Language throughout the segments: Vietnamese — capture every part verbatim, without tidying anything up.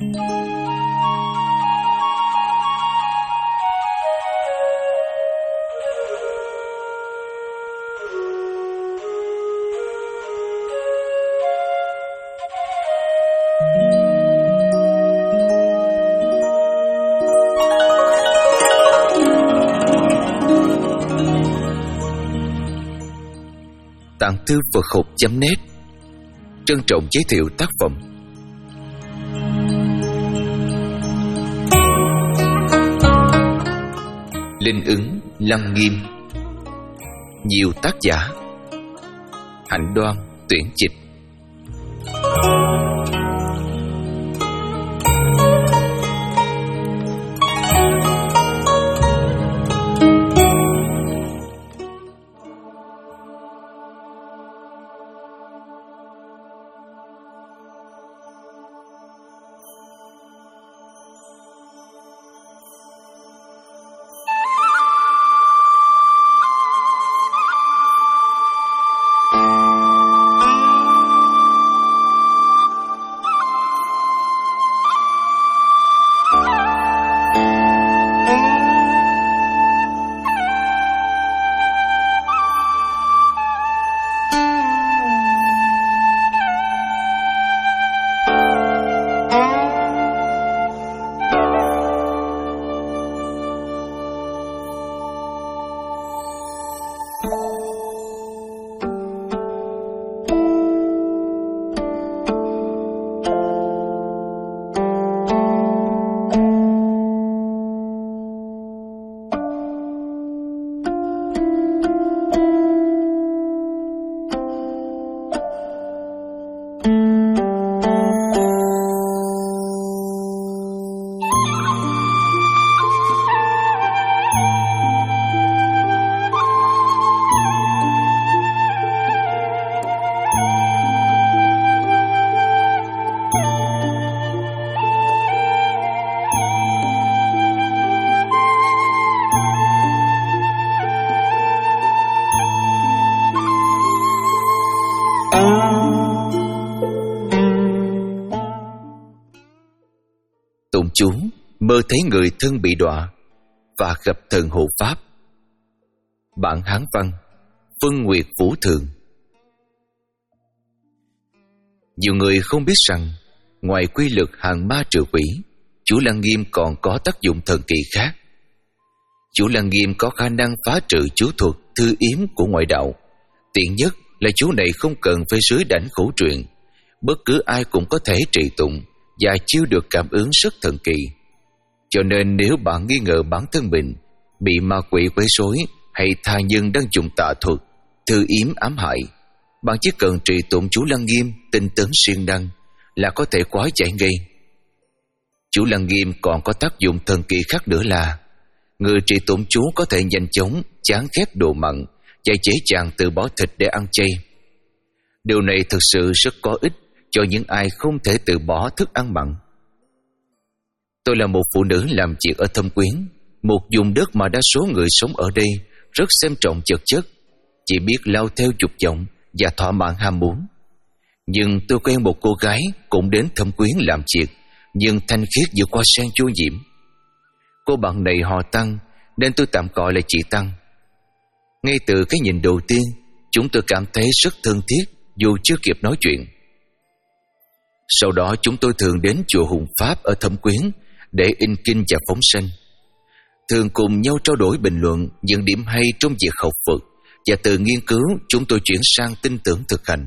Tạng thư Phật học chấm net trân trọng giới thiệu tác phẩm Linh ứng Lăng Nghiêm. Nhiều tác giả: Hạnh Đoan tuyển dịch. Tụng chú mơ thấy người thân bị đọa và gặp thần hộ pháp. Bản Hán văn Phân Nguyệt Vũ Thường. Nhiều người không biết rằng ngoài quy lực hàng ma trừ quỷ, chú Lăng Nghiêm còn có tác dụng thần kỳ khác. Chú Lăng Nghiêm có khả năng phá trừ chú thuật thư yếm của ngoại đạo. Tiện nhất là chú này không cần phải dưới đảnh khẩu truyền, bất cứ ai cũng có thể trì tụng và chiêu được cảm ứng rất thần kỳ. Cho nên nếu bạn nghi ngờ bản thân mình bị ma quỷ quấy rối hay tha nhân đang dùng tà thuật, thư yếm ám hại, bạn chỉ cần trì tụng chú Lăng Nghiêm tinh tấn siêng năng là có thể hóa giải ngay. Chú Lăng Nghiêm còn có tác dụng thần kỳ khác nữa là người trì tụng chú có thể nhanh chóng chán ghét đồ mặn và dễ dàng từ bỏ thịt để ăn chay. Điều này thực sự rất có ích cho những ai không thể từ bỏ thức ăn mặn. Tôi là một phụ nữ làm việc ở Thâm Quyến, một vùng đất mà đa số người sống ở đây rất xem trọng vật chất, chỉ biết lao theo dục vọng và thỏa mãn ham muốn. Nhưng tôi quen một cô gái cũng đến Thâm Quyến làm việc, nhưng thanh khiết vượt qua sen vô nhiễm. Cô bạn này họ Tăng nên tôi tạm gọi là chị Tăng. Ngay từ cái nhìn đầu tiên, chúng tôi cảm thấy rất thân thiết dù chưa kịp nói chuyện. Sau đó chúng tôi thường đến chùa Hùng Pháp ở Thâm Quyến để in kinh và phóng sanh, thường cùng nhau trao đổi bình luận những điểm hay trong việc học Phật, và từ nghiên cứu chúng tôi chuyển sang tin tưởng thực hành.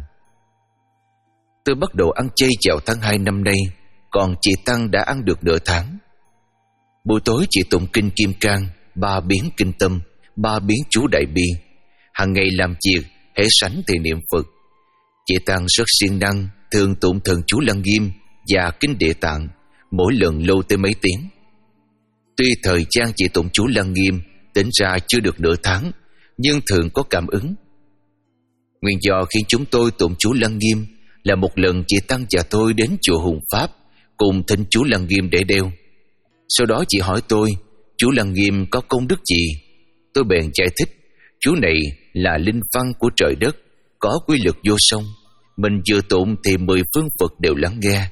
Tôi bắt đầu ăn chay vào tháng hai năm nay, còn chị Tăng đã ăn được nửa tháng. Buổi tối chị tụng kinh Kim Cang, ba biến kinh tâm, ba biến chú Đại Bi. Hàng ngày làm việc hễ sánh thì niệm Phật. Chị Tăng rất siêng năng, thường tụng thần chú Lăng Nghiêm và kinh Địa Tạng, mỗi lần lâu tới mấy tiếng. Tuy thời gian chị tụng chú Lăng Nghiêm tính ra chưa được nửa tháng, nhưng thường có cảm ứng. Nguyên do khiến chúng tôi tụng chú Lăng Nghiêm là một lần chị Tăng và tôi đến chùa Hùng Pháp cùng thỉnh chú Lăng Nghiêm để đeo. Sau đó chị hỏi tôi chú Lăng Nghiêm có công đức gì. Tôi bèn giải thích chú này là linh văn của trời đất, có quy lực vô song. Mình vừa tụng thì mười phương Phật đều lắng nghe,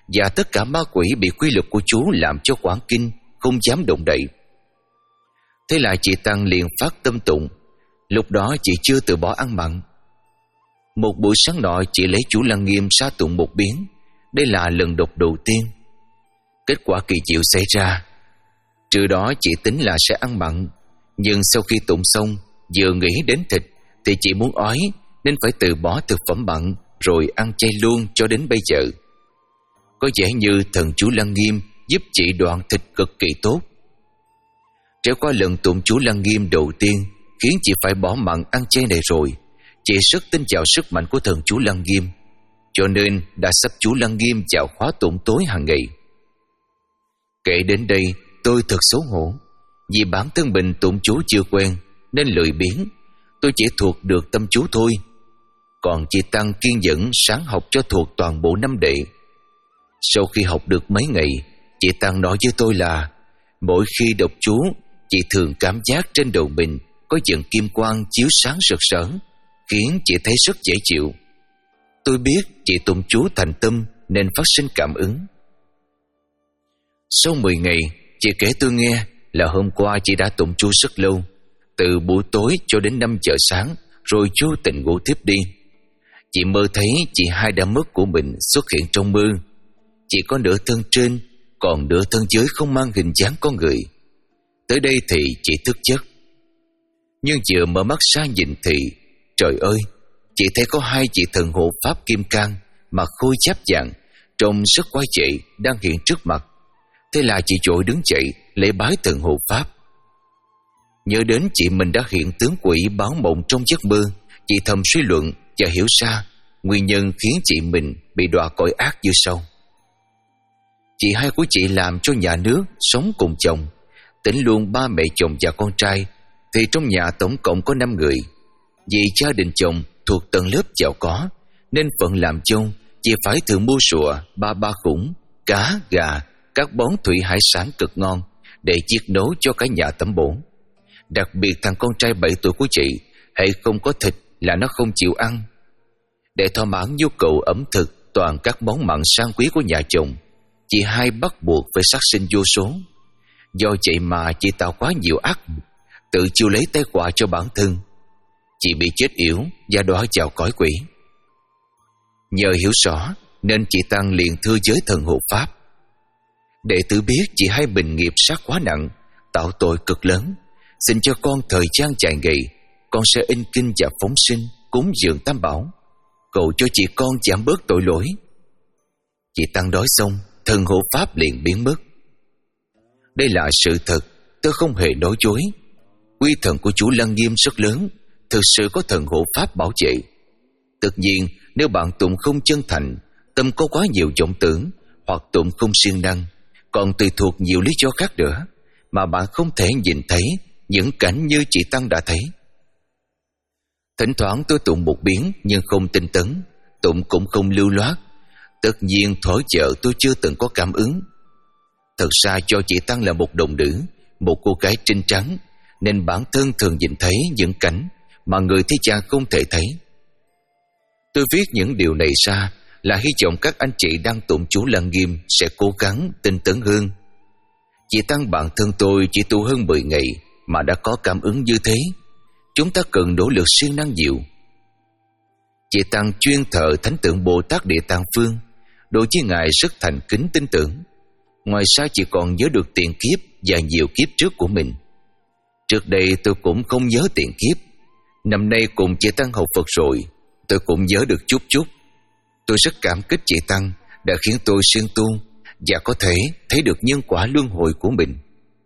và tất cả ma quỷ bị quy lực của chú làm cho quảng kinh, không dám động đậy. Thế là chị Tăng liền phát tâm tụng. Lúc đó chị chưa từ bỏ ăn mặn. Một buổi sáng nọ, chị lấy chú Lăng Nghiêm ra tụng một biến. Đây là lần đọc đầu tiên. Kết quả kỳ diệu xảy ra. Trưa đó chị tính là sẽ ăn mặn, nhưng sau khi tụng xong, vừa nghĩ đến thịt thì chị muốn ói, nên phải từ bỏ thực phẩm mặn rồi ăn chay luôn cho đến bây giờ. Có vẻ như thần chú Lăng Nghiêm giúp chị đoạn thịt cực kỳ tốt. Trải qua lần tụng chú Lăng Nghiêm đầu tiên khiến chị phải bỏ mặn ăn chay này rồi, chị rất tin vào sức mạnh của thần chú Lăng Nghiêm, cho nên đã sắp chú Lăng Nghiêm vào khóa tụng tối hàng ngày. Kể đến đây, tôi thật xấu hổ, vì bản thân mình tụng chú chưa quen nên lười biếng. Tôi chỉ thuộc được tâm chú thôi. Còn chị Tăng kiên nhẫn sáng học cho thuộc toàn bộ năm đệ. Sau khi học được mấy ngày, chị Tăng nói với tôi là mỗi khi đọc chú, chị thường cảm giác trên đầu mình có dần kim quang chiếu sáng rực rỡ, khiến chị thấy rất dễ chịu. Tôi biết chị tụng chú thành tâm nên phát sinh cảm ứng. Sau mười ngày, chị kể tôi nghe là hôm qua chị đã tụng chú rất lâu, từ buổi tối cho đến năm giờ sáng, rồi vô tình ngủ tiếp đi. Chị mơ thấy chị hai đã mất của mình xuất hiện trong mơ. Chị có nửa thân trên, còn nửa thân dưới không mang hình dáng con người. Tới đây thì chị thức giấc. Nhưng vừa mở mắt ra nhìn thì, trời ơi, chị thấy có hai chị thần hộ pháp kim cang mà khôi giáp vàng, trông rất quái dị đang hiện trước mặt. Thế là chị vội đứng dậy lễ bái thần hộ pháp. Nhớ đến chị mình đã hiện tướng quỷ báo mộng trong giấc mơ, chị thầm suy luận và hiểu ra nguyên nhân khiến chị mình bị đọa cõi ác như sau. Chị hai của chị làm cho nhà nước sống cùng chồng, tính luôn ba mẹ chồng và con trai, thì trong nhà tổng cộng có năm người. Vì gia đình chồng thuộc tầng lớp giàu có, nên phận làm chồng chị phải thường mua sủa, ba ba khủng, cá, gà, các món thủy hải sản cực ngon để chiết nấu cho cả nhà tẩm bổ. Đặc biệt thằng con trai bảy tuổi của chị, hễ không có thịt là nó không chịu ăn. Để thỏa mãn nhu cầu ẩm thực toàn các món mặn sang quý của nhà chồng, chị hai bắt buộc phải sát sinh vô số. Do vậy mà chị tạo quá nhiều ác, tự chịu lấy tai họa cho bản thân. Chị bị chết yểu và đọa vào cõi quỷ. Nhờ hiểu rõ nên chị Tăng liền thưa với thần hộ pháp: đệ tử biết chị hai bình nghiệp sát quá nặng, tạo tội cực lớn. Xin cho con thời gian dài ngày, con sẽ in kinh và phóng sinh cúng dường tam bảo, cầu cho chị con giảm bớt tội lỗi. Chị Tăng nói xong, thần hộ pháp liền biến mất. Đây là sự thật, tôi không hề nói dối. Uy thần của chú Lăng Nghiêm rất lớn, thực sự có thần hộ pháp bảo vệ. Tất nhiên, nếu bạn tụng không chân thành, tâm có quá nhiều vọng tưởng, hoặc tụng không siêng năng, còn tùy thuộc nhiều lý do khác nữa, mà bạn không thể nhìn thấy những cảnh như chị Tăng đã thấy. Thỉnh thoảng tôi tụng một biến nhưng không tinh tấn, tụng cũng không lưu loát. Tất nhiên thổi chợ tôi chưa từng có cảm ứng. Thật ra cho chị Tăng là một đồng nữ, một cô gái trinh trắng, nên bản thân thường nhìn thấy những cảnh mà người thế gian không thể thấy. Tôi viết những điều này ra là hy vọng các anh chị đang tụng chú Lăng Nghiêm sẽ cố gắng tinh tấn hơn. Chị Tăng bản thân tôi chỉ tu hơn mười ngày mà đã có cảm ứng như thế. Chúng ta cần nỗ lực siêng năng nhiều. Chị Tăng chuyên thờ Thánh tượng Bồ Tát Địa Tạng Vương, đối với Ngài rất thành kính tin tưởng. Ngoài ra chị còn nhớ được tiền kiếp và nhiều kiếp trước của mình. Trước đây tôi cũng không nhớ tiền kiếp. Năm nay cùng chị Tăng học Phật rồi, tôi cũng nhớ được chút chút. Tôi rất cảm kích chị Tăng đã khiến tôi siêng tu và có thể thấy được nhân quả luân hồi của mình.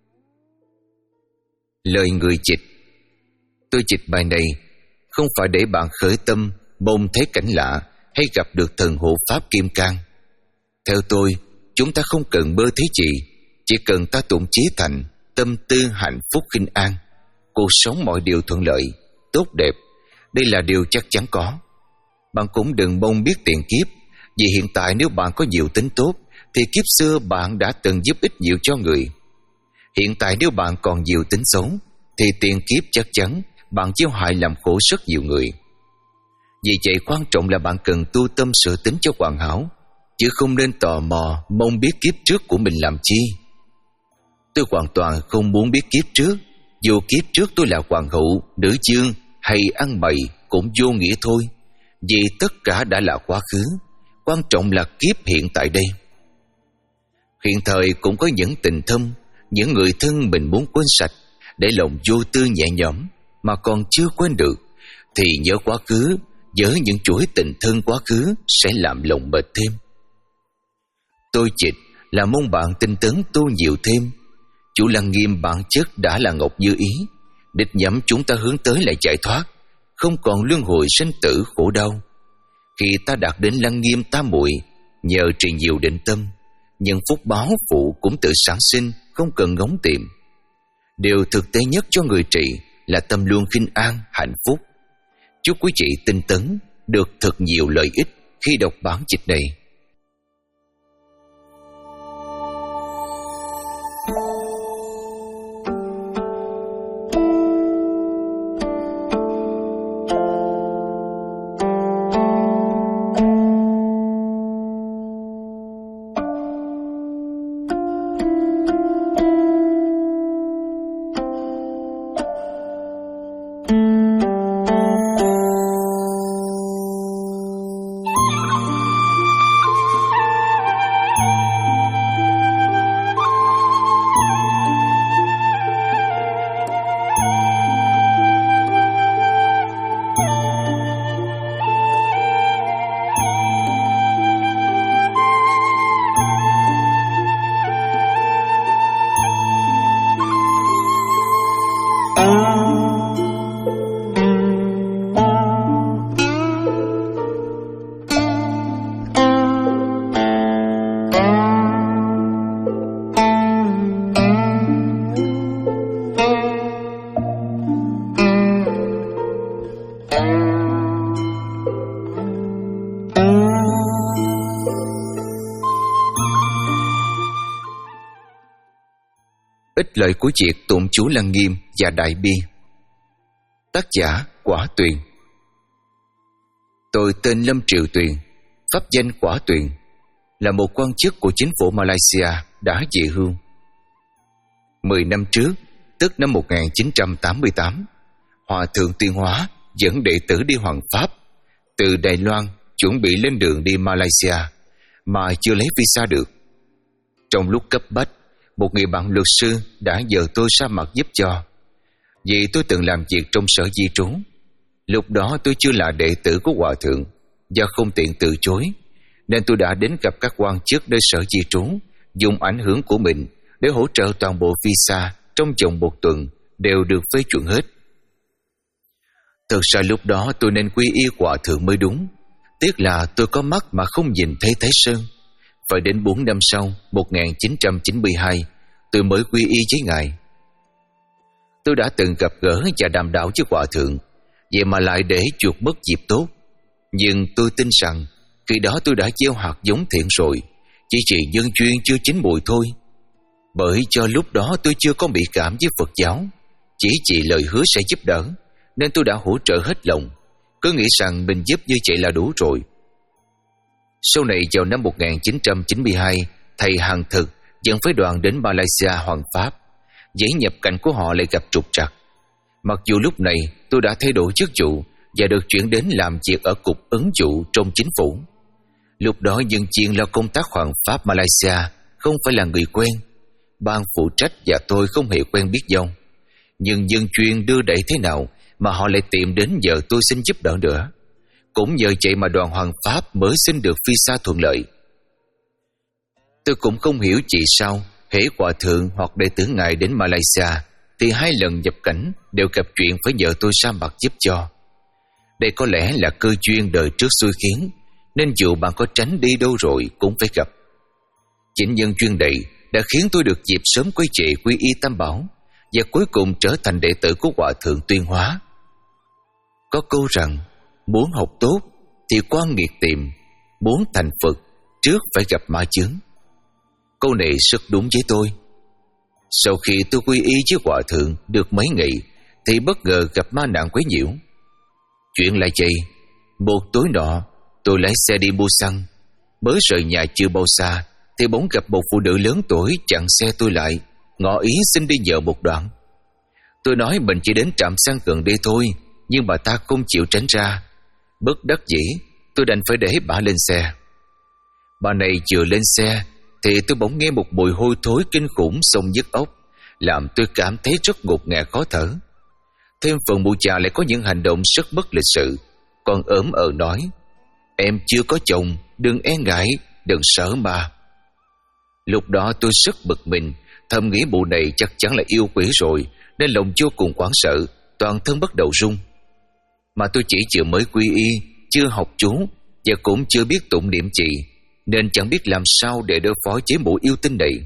Lời người dịch. Tôi dịch bài này không phải để bạn khởi tâm mong thấy cảnh lạ hay gặp được thần hộ pháp kim cang. Theo tôi, chúng ta không cần mơ thấy gì, chỉ cần ta tụng chí thành, tâm tư hạnh phúc khinh an, cuộc sống mọi điều thuận lợi, tốt đẹp. Đây là điều chắc chắn có. Bạn cũng đừng mong biết tiền kiếp, vì hiện tại nếu bạn có nhiều tính tốt thì kiếp xưa bạn đã từng giúp ích nhiều cho người. Hiện tại nếu bạn còn nhiều tính xấu thì tiền kiếp chắc chắn bạn gieo hại làm khổ rất nhiều người. Vì vậy quan trọng là bạn cần tu tâm sửa tính cho hoàn hảo, chứ không nên tò mò mong biết kiếp trước của mình làm chi. Tôi hoàn toàn không muốn biết kiếp trước. Dù kiếp trước tôi là hoàng hậu, nữ chương hay ăn mày cũng vô nghĩa thôi, vì tất cả đã là quá khứ. Quan trọng là kiếp hiện tại đây. Hiện thời cũng có những tình thâm, những người thân mình muốn quên sạch, để lòng vô tư nhẹ nhõm mà còn chưa quên được, thì nhớ quá khứ, nhớ những chuỗi tình thân quá khứ sẽ làm lòng mệt thêm. Tôi dịch là mong bạn tinh tấn tu nhiều thêm. Chủ Lăng Nghiêm bản chất đã là ngọc như ý, đích nhắm chúng ta hướng tới là giải thoát, không còn luân hồi sinh tử khổ đau. Khi ta đạt đến Lăng Nghiêm tam muội, nhờ trì nhiều định tâm, những phúc báo phụ cũng tự sản sinh, không cần ngóng tìm. Điều thực tế nhất cho người trì là tâm luôn khinh an, hạnh phúc. Chúc quý chị tinh tấn, được thật nhiều lợi ích khi đọc bản dịch này. Ích lợi của việc tụng chú Lăng Nghiêm và Đại Bi. Tác giả Quả Tuyền. Tôi tên Lâm Triều Tuyền, pháp danh Quả Tuyền, là một quan chức của chính phủ Malaysia đã về hưu. Mười năm trước, tức năm một nghìn chín trăm tám mươi tám, Hòa thượng Tuyên Hóa dẫn đệ tử đi Hoàng Pháp từ Đài Loan, chuẩn bị lên đường đi Malaysia mà chưa lấy visa được. Trong lúc cấp bách, một người bạn luật sư đã nhờ tôi ra mặt giúp cho, vì tôi từng làm việc trong sở di trú. Lúc đó tôi chưa là đệ tử của Hòa thượng, do không tiện từ chối, nên tôi đã đến gặp các quan chức nơi sở di trú, dùng ảnh hưởng của mình để hỗ trợ toàn bộ visa trong vòng một tuần đều được phê chuẩn hết. Thật ra lúc đó tôi nên quy y Hòa thượng mới đúng. Tiếc là tôi có mắt mà không nhìn thấy Thái Sơn. Phải đến bốn năm sau, một nghìn chín trăm chín mươi hai, tôi mới quy y với Ngài. Tôi đã từng gặp gỡ và đàm đạo với Hòa thượng, vậy mà lại để chuột mất dịp tốt. Nhưng tôi tin rằng khi đó tôi đã gieo hạt giống thiện rồi, chỉ vì nhân duyên chưa chín mùi thôi. Bởi cho lúc đó tôi chưa có bị cảm với Phật giáo, chỉ vì lời hứa sẽ giúp đỡ, nên tôi đã hỗ trợ hết lòng, cứ nghĩ rằng mình giúp như vậy là đủ rồi. Sau này vào năm một nghìn chín trăm chín mươi hai, thầy Hàng Thực dẫn phái đoàn đến Malaysia Hoàng Pháp. Giấy nhập cảnh của họ lại gặp trục trặc. Mặc dù lúc này tôi đã thay đổi chức vụ và được chuyển đến làm việc ở cục ứng vụ trong chính phủ. Lúc đó nhân viên lo công tác Hoàng Pháp Malaysia không phải là người quen. Ban phụ trách và tôi không hề quen biết nhau. Nhưng nhân chuyên đưa đẩy thế nào mà họ lại tìm đến nhờ tôi xin giúp đỡ nữa. Cũng nhờ vậy mà đoàn Hoàng Pháp mới xin được visa thuận lợi. Tôi cũng không hiểu vì sao hễ Hòa thượng hoặc đệ tử Ngài đến Malaysia thì hai lần nhập cảnh đều gặp chuyện phải nhờ tôi ra mặt giúp cho. Đây có lẽ là cơ duyên đời trước xui khiến, nên dù bạn có tránh đi đâu rồi cũng phải gặp. Chính nhân duyên này đã khiến tôi được dịp sớm quay về quy y Tam Bảo và cuối cùng trở thành đệ tử của Hòa thượng Tuyên Hóa. Có câu rằng muốn học tốt thì quan nghiệt tìm, muốn thành Phật trước phải gặp ma chướng. Câu này rất đúng với tôi. Sau khi tôi quy y với Hòa thượng được mấy ngày thì bất ngờ gặp ma nạn quấy nhiễu. Chuyện là vậy, một tối nọ tôi lái xe đi mua xăng. Mới rời nhà chưa bao xa thì bỗng gặp một phụ nữ lớn tuổi chặn xe tôi lại, ngỏ ý xin đi nhờ một đoạn. Tôi nói mình chỉ đến trạm xăng gần đây thôi, nhưng bà ta không chịu tránh ra. Bất đắc dĩ, tôi đành phải để bà lên xe. Bà này vừa lên xe thì tôi bỗng nghe một mùi hôi thối kinh khủng xông nhức óc, làm tôi cảm thấy rất ngột ngạt khó thở. Thêm phần mụ già lại có những hành động rất bất lịch sự, còn ỡm ờ nói: "Em chưa có chồng, đừng e ngại, đừng sợ mà." Lúc đó tôi rất bực mình, thầm nghĩ mụ này chắc chắn là yêu quỷ rồi, nên lòng vô cùng hoảng sợ, toàn thân bắt đầu run. Mà tôi chỉ vừa mới quy y, chưa học chú và cũng chưa biết tụng niệm gì, nên chẳng biết làm sao để đối phó với mụ yêu tinh này.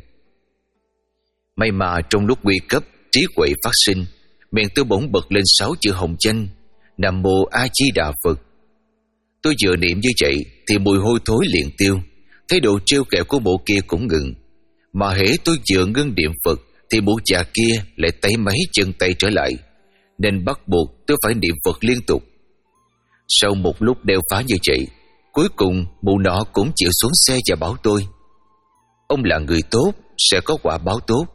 May mà trong lúc nguy cấp, trí huệ phát sinh, miệng tôi bỗng bật lên sáu chữ hồng danh: Nam Mô A Di Đà Phật. Tôi vừa niệm như vậy thì mùi hôi thối liền tiêu, thái độ trêu kẹo của mụ kia cũng ngừng. Mà hễ tôi vừa ngưng niệm Phật thì mụ già kia lại tay máy chân tay trở lại, nên bắt buộc tôi phải niệm Phật liên tục. Sau một lúc đeo phá như vậy, cuối cùng mụ nọ cũng chịu xuống xe và bảo tôi: "Ông là người tốt, sẽ có quả báo tốt."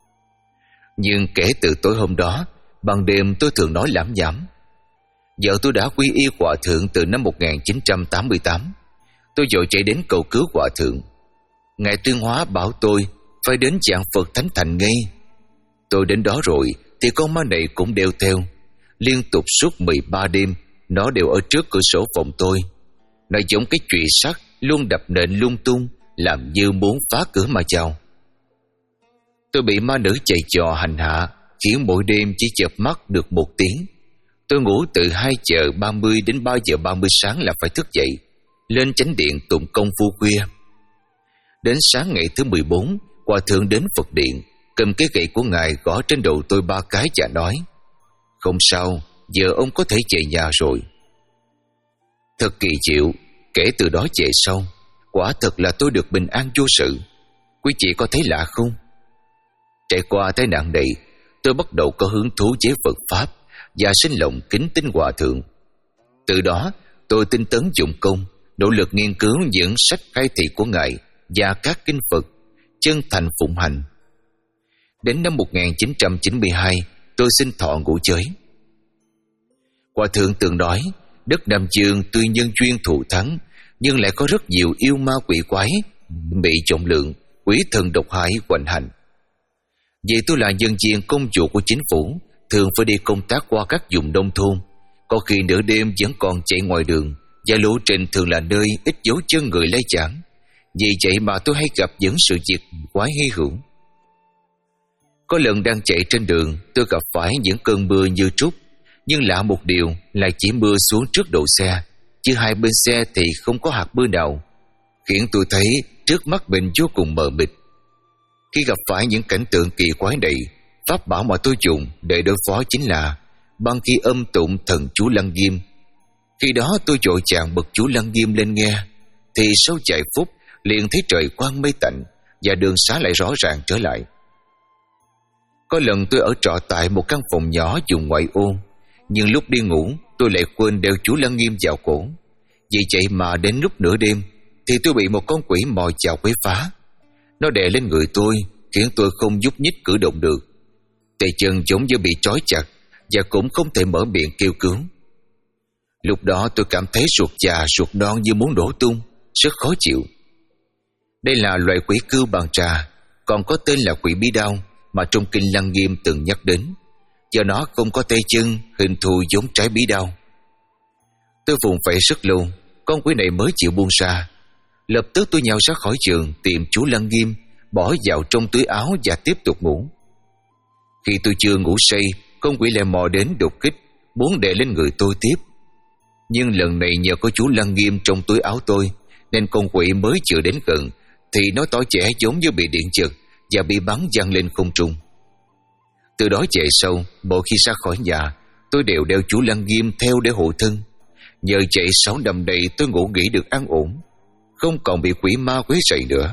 Nhưng kể từ tối hôm đó, ban đêm tôi thường nói lảm nhảm. Vợ tôi đã quy y hòa thượng từ năm một nghìn chín trăm tám mươi tám. Tôi vội chạy đến cầu cứu hòa thượng. Ngài Tuyên Hóa bảo tôi phải đến dạng Phật Thánh Thành ngay. Tôi đến đó rồi thì con ma này cũng đeo theo. Liên tục suốt mười ba đêm, nó đều ở trước cửa sổ phòng tôi. Nó giống cái chùy sắt luôn đập nện lung tung, làm như muốn phá cửa mà vào. Tôi bị ma nữ chạy trò hành hạ, khiến mỗi đêm chỉ chợp mắt được một tiếng. Tôi ngủ từ hai giờ ba mươi đến ba giờ ba mươi sáng là phải thức dậy, lên chánh điện tụng công phu khuya. Đến sáng ngày thứ mười bốn, hòa thượng đến Phật điện, cầm cái gậy của ngài gõ trên đầu tôi ba cái và nói: "Không sao, giờ ông có thể về nhà rồi." Thật kỳ diệu, kể từ đó về sau, quả thật là tôi được bình an vô sự. Quý chị có thấy lạ không? Trải qua tai nạn này, tôi bắt đầu có hứng thú với Phật Pháp và sinh lòng kính tín hòa thượng. Từ đó, tôi tinh tấn dụng công, nỗ lực nghiên cứu những sách khai thị của ngài và các kinh Phật, chân thành phụng hành. Đến năm một nghìn chín trăm chín mươi hai, tôi xin thọ ngũ giới. Hòa thượng từng nói, đất Nam Dương tuy nhân duyên thù thắng, nhưng lại có rất nhiều yêu ma quỷ quái, bị trọng lượng, quỷ thần độc hại hoành hành. Vì tôi là nhân viên công vụ của chính phủ, thường phải đi công tác qua các vùng nông thôn, có khi nửa đêm vẫn còn chạy ngoài đường, và lộ trình thường là nơi ít dấu chân người lai chảng. Vì vậy mà tôi hay gặp những sự việc quái hy hữu. Có lần đang chạy trên đường, tôi gặp phải những cơn mưa như trút, nhưng lạ một điều là chỉ mưa xuống trước đầu xe, chứ hai bên xe thì không có hạt mưa nào, khiến tôi thấy trước mắt mình vô cùng mờ mịt. Khi gặp phải những cảnh tượng kỳ quái này, pháp bảo mà tôi dùng để đối phó chính là băng ghi âm tụng thần chú Lăng Nghiêm. Khi đó tôi vội vàng bật chú Lăng Nghiêm lên nghe, thì sau vài phút liền thấy trời quang mây tạnh và đường xá lại rõ ràng trở lại. Có lần tôi ở trọ tại một căn phòng nhỏ vùng ngoại ô, nhưng lúc đi ngủ tôi lại quên đeo chú Lăng Nghiêm vào cổ. Vì vậy mà đến lúc nửa đêm thì tôi bị một con quỷ mò vào quấy phá. Nó đè lên người tôi, khiến tôi không nhúc nhích cử động được. Tay chân giống như bị trói chặt, và cũng không thể mở miệng kêu cứu. Lúc đó tôi cảm thấy ruột già ruột non như muốn đổ tung, rất khó chịu. Đây là loại quỷ cưu bàn trà, còn có tên là quỷ bí đao mà trong kinh Lăng Nghiêm từng nhắc đến. Do nó không có tay chân, hình thù giống trái bí đao. Tôi vùng vẫy rất lâu, con quỷ này mới chịu buông ra. Lập tức tôi nhào ra khỏi giường tìm chú Lăng Nghiêm, bỏ vào trong túi áo và tiếp tục ngủ. Khi tôi chưa ngủ say, con quỷ lại mò đến đột kích, muốn đè lên người tôi tiếp. Nhưng lần này nhờ có chú Lăng Nghiêm trong túi áo tôi, nên con quỷ mới chưa đến gần thì nó tỏ vẻ giống như bị điện giật và bị bắn văng lên không trung. Từ đó về sau, mỗi khi ra khỏi nhà, tôi đều đeo chú Lăng Nghiêm theo để hộ thân. Nhờ vậy sáu năm nay tôi ngủ nghỉ được an ổn, không còn bị quỷ ma quấy rầy nữa.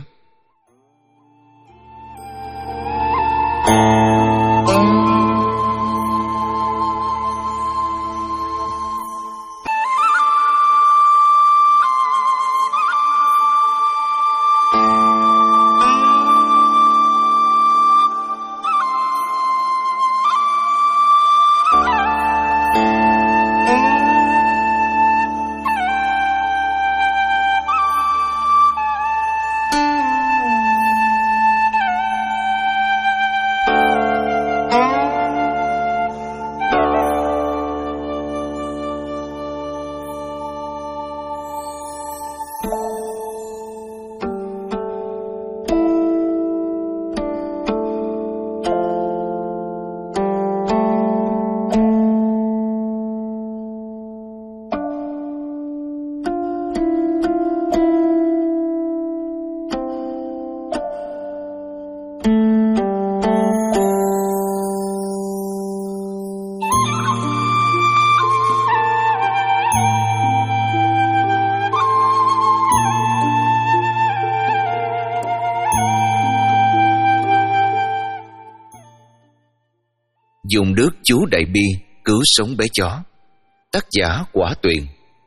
Dùng nước chú Đại Bi cứu sống bé chó. Tác giả Quả Tuyền.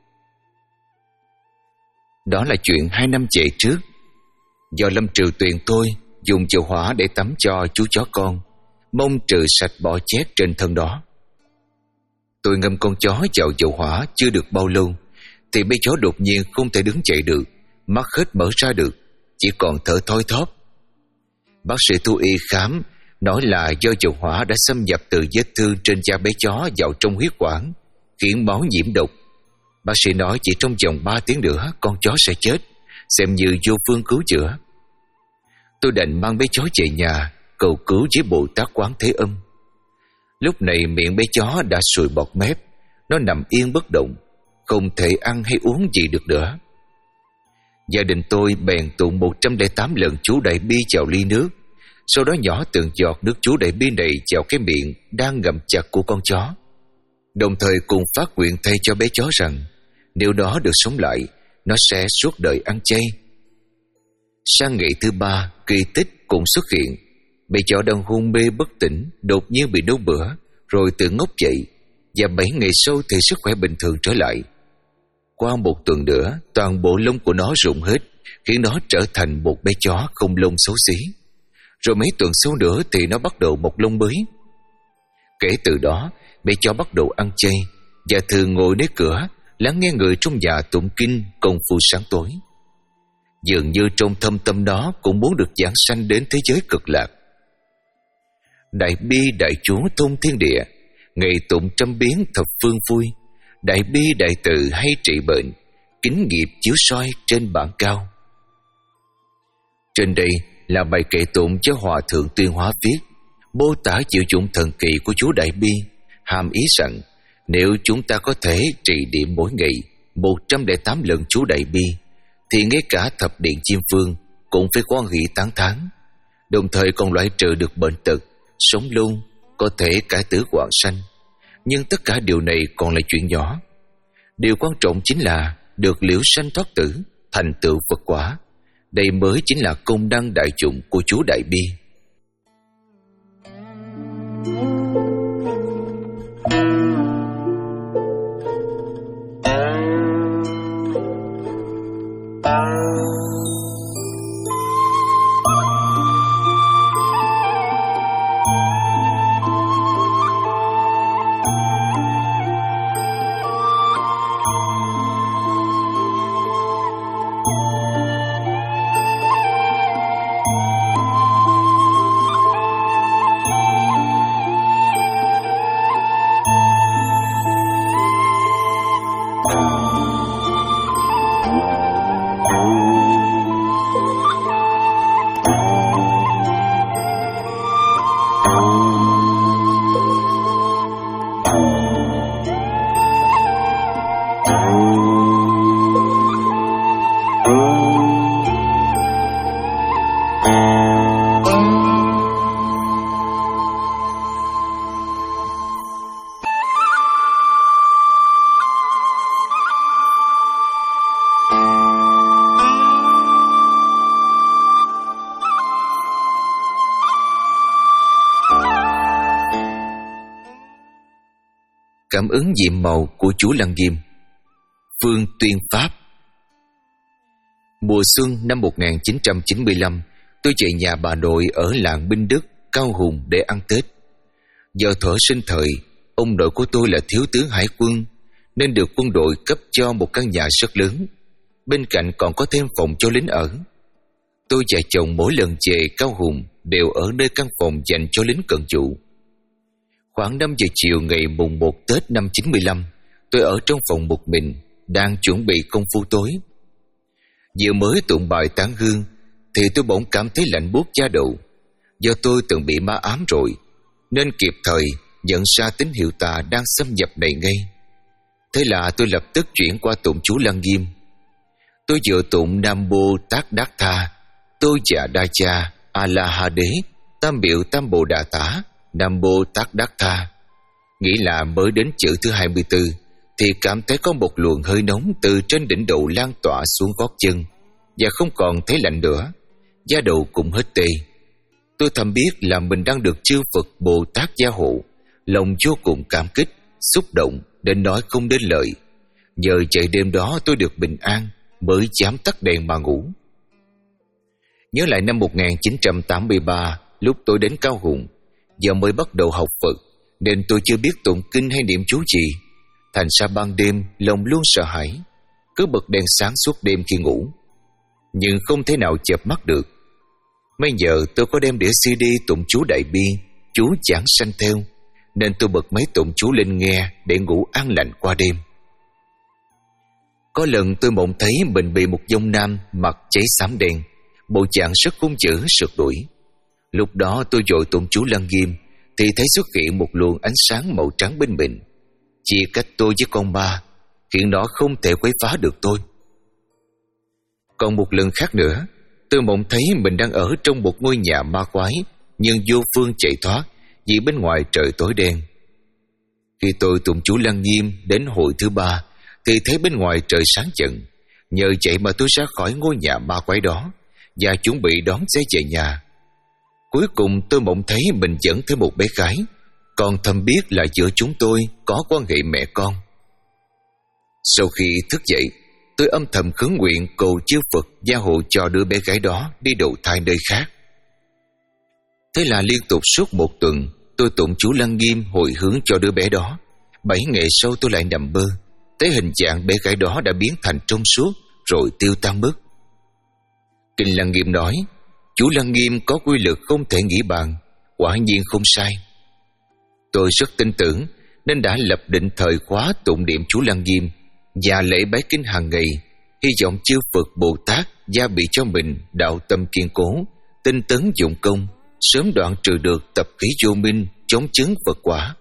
Đó là chuyện hai năm về trước. Do Lâm trừ tuyền tôi dùng dầu hỏa để tắm cho chú chó con, mong trừ sạch bọ chét trên thân đó. Tôi ngâm con chó vào dầu hỏa chưa được bao lâu thì bé chó đột nhiên không thể đứng dậy được, mắt hết mở ra được, chỉ còn thở thoi thóp. Bác sĩ thú y khám nói là do dầu hỏa đã xâm nhập từ vết thương trên da bé chó vào trong huyết quản, khiến máu nhiễm độc. Bác sĩ nói chỉ trong vòng ba tiếng nữa con chó sẽ chết, xem như vô phương cứu chữa. Tôi đành mang bé chó về nhà cầu cứu với Bồ Tát Quán Thế Âm. Lúc này miệng bé chó đã sùi bọt mép, nó nằm yên bất động, không thể ăn hay uống gì được nữa. Gia đình tôi bèn tụng một trăm lẻ tám lần chú Đại Bi vào ly nước, sau đó nhỏ từng giọt nước chú Đại Bi này vào cái miệng đang ngậm chặt của con chó, đồng thời cùng phát nguyện thay cho bé chó rằng nếu nó được sống lại, nó sẽ suốt đời ăn chay. Sang ngày thứ ba, kỳ tích cũng xuất hiện. Bé chó đang hôn mê bất tỉnh đột nhiên bị đau bữa, rồi tự ngốc dậy, và bảy ngày sau thì sức khỏe bình thường trở lại. Qua một tuần nữa, toàn bộ lông của nó rụng hết, khiến nó trở thành một bé chó không lông xấu xí. Rồi mấy tuần sau nữa thì nó bắt đầu mọc lông mới. Kể từ đó, bé chó bắt đầu ăn chay và thường ngồi nơi cửa lắng nghe người trong nhà tụng kinh công phu sáng tối. Dường như trong thâm tâm nó cũng muốn được giảng sanh đến thế giới cực lạc. Đại Bi đại chúa thông thiên địa, ngày tụng trăm biến thập phương vui. Đại Bi đại từ hay trị bệnh, kính nghiệp chiếu soi trên bảng cao. Trên đây là bài kệ tụng cho Hòa Thượng Tuyên Hóa viết, mô tả diệu dụng thần kỳ của chú Đại Bi, hàm ý rằng nếu chúng ta có thể trì niệm mỗi ngày một trăm lẻ tám lần chú Đại Bi, thì ngay cả thập điện Chiêm Phương cũng phải hoan hỷ tán thán, đồng thời còn loại trừ được bệnh tật, sống lâu, có thể cải tử hoạn sanh. Nhưng tất cả điều này còn là chuyện nhỏ. Điều quan trọng chính là được liễu sanh thoát tử, thành tựu Phật quả. Đây mới chính là công năng đại dụng của chú Đại Bi. Cảm ứng nhiệm màu của chú Lăng Nghiêm. Phương Tuyên Pháp. Mùa xuân năm một nghìn chín trăm chín mươi lăm, tôi về nhà bà nội ở làng Binh Đức, Cao Hùng để ăn Tết. Do thuở sinh thời, ông nội của tôi là thiếu tướng hải quân, nên được quân đội cấp cho một căn nhà rất lớn. Bên cạnh còn có thêm phòng cho lính ở. Tôi và chồng mỗi lần về Cao Hùng đều ở nơi căn phòng dành cho lính cần vụ. Khoảng năm giờ chiều ngày mùng một Tết năm chín mươi lăm, tôi ở trong phòng một mình, đang chuẩn bị công phu tối. Vừa mới tụng bài tán hương, thì tôi bỗng cảm thấy lạnh buốt da đầu. Do tôi từng bị ma ám rồi, nên kịp thời nhận ra tín hiệu tà đang xâm nhập này ngay. Thế là tôi lập tức chuyển qua tụng chú Lăng Nghiêm. Tôi vừa tụng Nam Mô Tát Đát Tha, Tô Dạ Đa Cha, A La Ha Đế, Tam Biểu Tam Bồ Đà Tả, Nam Mô Tát Đát Tha. Nghĩ là mới đến chữ thứ hai mươi tư thì cảm thấy có một luồng hơi nóng từ trên đỉnh đầu lan tỏa xuống gót chân, và không còn thấy lạnh nữa. Da đầu cũng hết tê. Tôi thầm biết là mình đang được chư Phật Bồ Tát gia hộ, lòng vô cùng cảm kích, xúc động đến nói không đến lời. Nhờ chạy đêm đó tôi được bình an, mới dám tắt đèn mà ngủ. Nhớ lại năm một nghìn chín trăm tám mươi ba, lúc tôi đến Cao Hùng, giờ mới bắt đầu học Phật, nên tôi chưa biết tụng kinh hay niệm chú gì. Thành ra ban đêm lòng luôn sợ hãi, cứ bật đèn sáng suốt đêm khi ngủ, nhưng không thể nào chợp mắt được. Bây giờ tôi có đem đĩa xê đê tụng chú Đại Bi, chú Giảng Sanh theo, nên tôi bật máy tụng chú lên nghe để ngủ an lành qua đêm. Có lần tôi mộng thấy mình bị một dông nam mặt cháy xám đen, bộ dạng rất hung dữ sượt đuổi. Lúc đó tôi vội tụng chú Lăng Nghiêm, thì thấy xuất hiện một luồng ánh sáng màu trắng bên mình, chia cách tôi với con ma, khiến nó không thể quấy phá được tôi. Còn một lần khác nữa, tôi mộng thấy mình đang ở trong một ngôi nhà ma quái, nhưng vô phương chạy thoát vì bên ngoài trời tối đen. Khi tôi tụng chú Lăng Nghiêm đến hồi thứ ba, thì thấy bên ngoài trời sáng chận. Nhờ vậy mà tôi ra khỏi ngôi nhà ma quái đó và chuẩn bị đón xe về nhà. Cuối cùng tôi mộng thấy mình dẫn theo một bé gái, còn thầm biết là giữa chúng tôi có quan hệ mẹ con. Sau khi thức dậy, tôi âm thầm khấn nguyện cầu chư Phật gia hộ cho đứa bé gái đó đi đầu thai nơi khác. Thế là liên tục suốt một tuần, tôi tụng chú Lăng Nghiêm hồi hướng cho đứa bé đó. Bảy ngày sau tôi lại nằm mơ, thấy hình dạng bé gái đó đã biến thành trong suốt rồi tiêu tan mất. Kinh Lăng Nghiêm nói, chú Lăng Nghiêm có quy luật không thể nghĩ bàn, quả nhiên không sai. Tôi rất tin tưởng nên đã lập định thời khóa tụng niệm chú Lăng Nghiêm và lễ bái kinh hàng ngày, hy vọng chư Phật Bồ Tát gia bị cho mình đạo tâm kiên cố, tinh tấn dụng công, sớm đoạn trừ được tập khí vô minh, chống chứng Phật quả.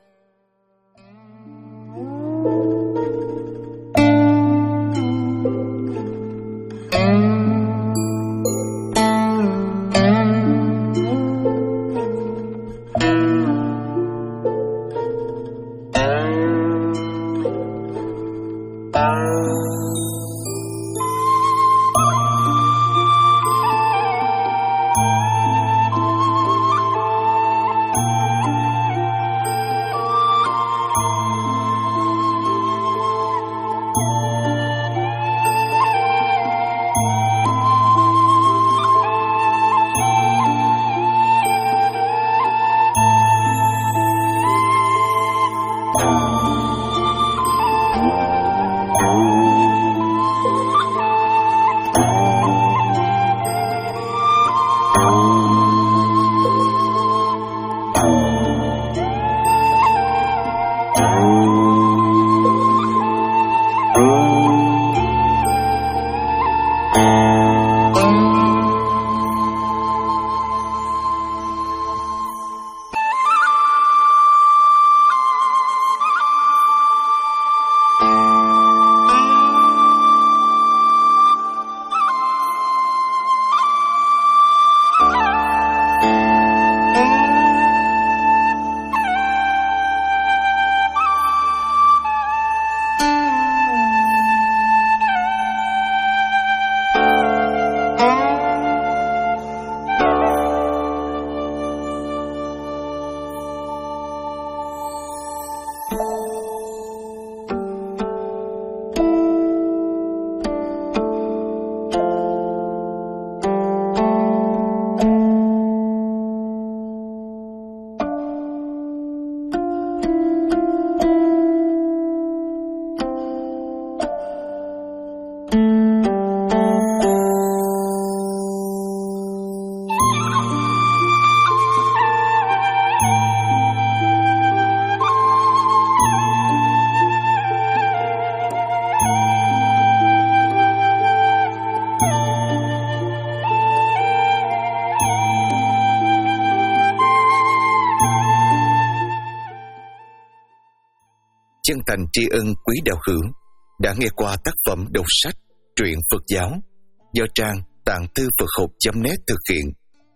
Chân thành tri ân quý đạo hữu đã nghe qua tác phẩm đọc sách truyện Phật giáo do trang tạng thư Phật học chấm net thực hiện.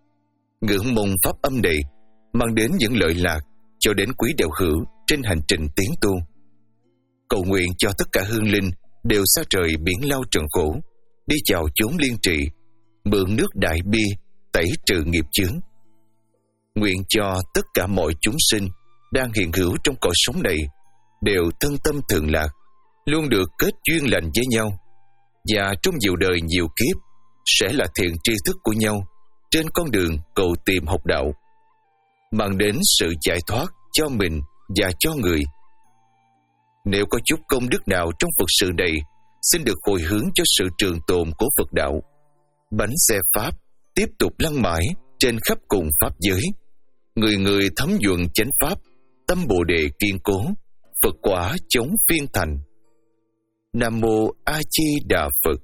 Ngưỡng mong pháp âm này mang đến những lợi lạc cho đến quý đạo hữu trên hành trình tiến tu. Cầu nguyện cho tất cả hương linh đều xa trời biển lao trần khổ, đi vào chốn liên trị, mượn nước đại bi tẩy trừ nghiệp chướng. Nguyện cho tất cả mọi chúng sinh đang hiện hữu trong cõi sống này đều thân tâm thường lạc, luôn được kết duyên lành với nhau, và trong nhiều đời nhiều kiếp sẽ là thiện tri thức của nhau trên con đường cầu tìm học đạo, mang đến sự giải thoát cho mình và cho người. Nếu có chút công đức nào trong Phật sự này, xin được hồi hướng cho sự trường tồn của Phật đạo. Bánh xe Pháp tiếp tục lăn mãi trên khắp cùng Pháp giới. Người người thấm nhuận chánh Pháp, tâm Bồ Đề kiên cố, Phật quả chống phiên thành. Nam Mô A Di Đà Phật.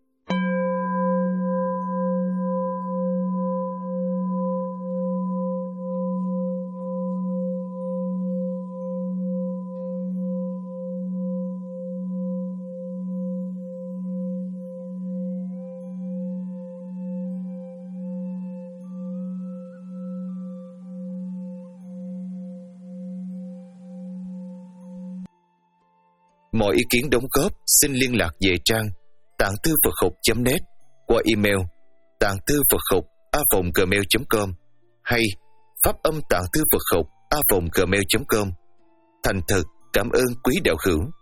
Mọi ý kiến đóng góp xin liên lạc về trang tạng thư Phật học chấm net qua email tạng thư Phật học a vòng gmail chấm com hay pháp âm tạng thư Phật học a vòng gmail chấm com. Thành thật cảm ơn quý đạo hữu.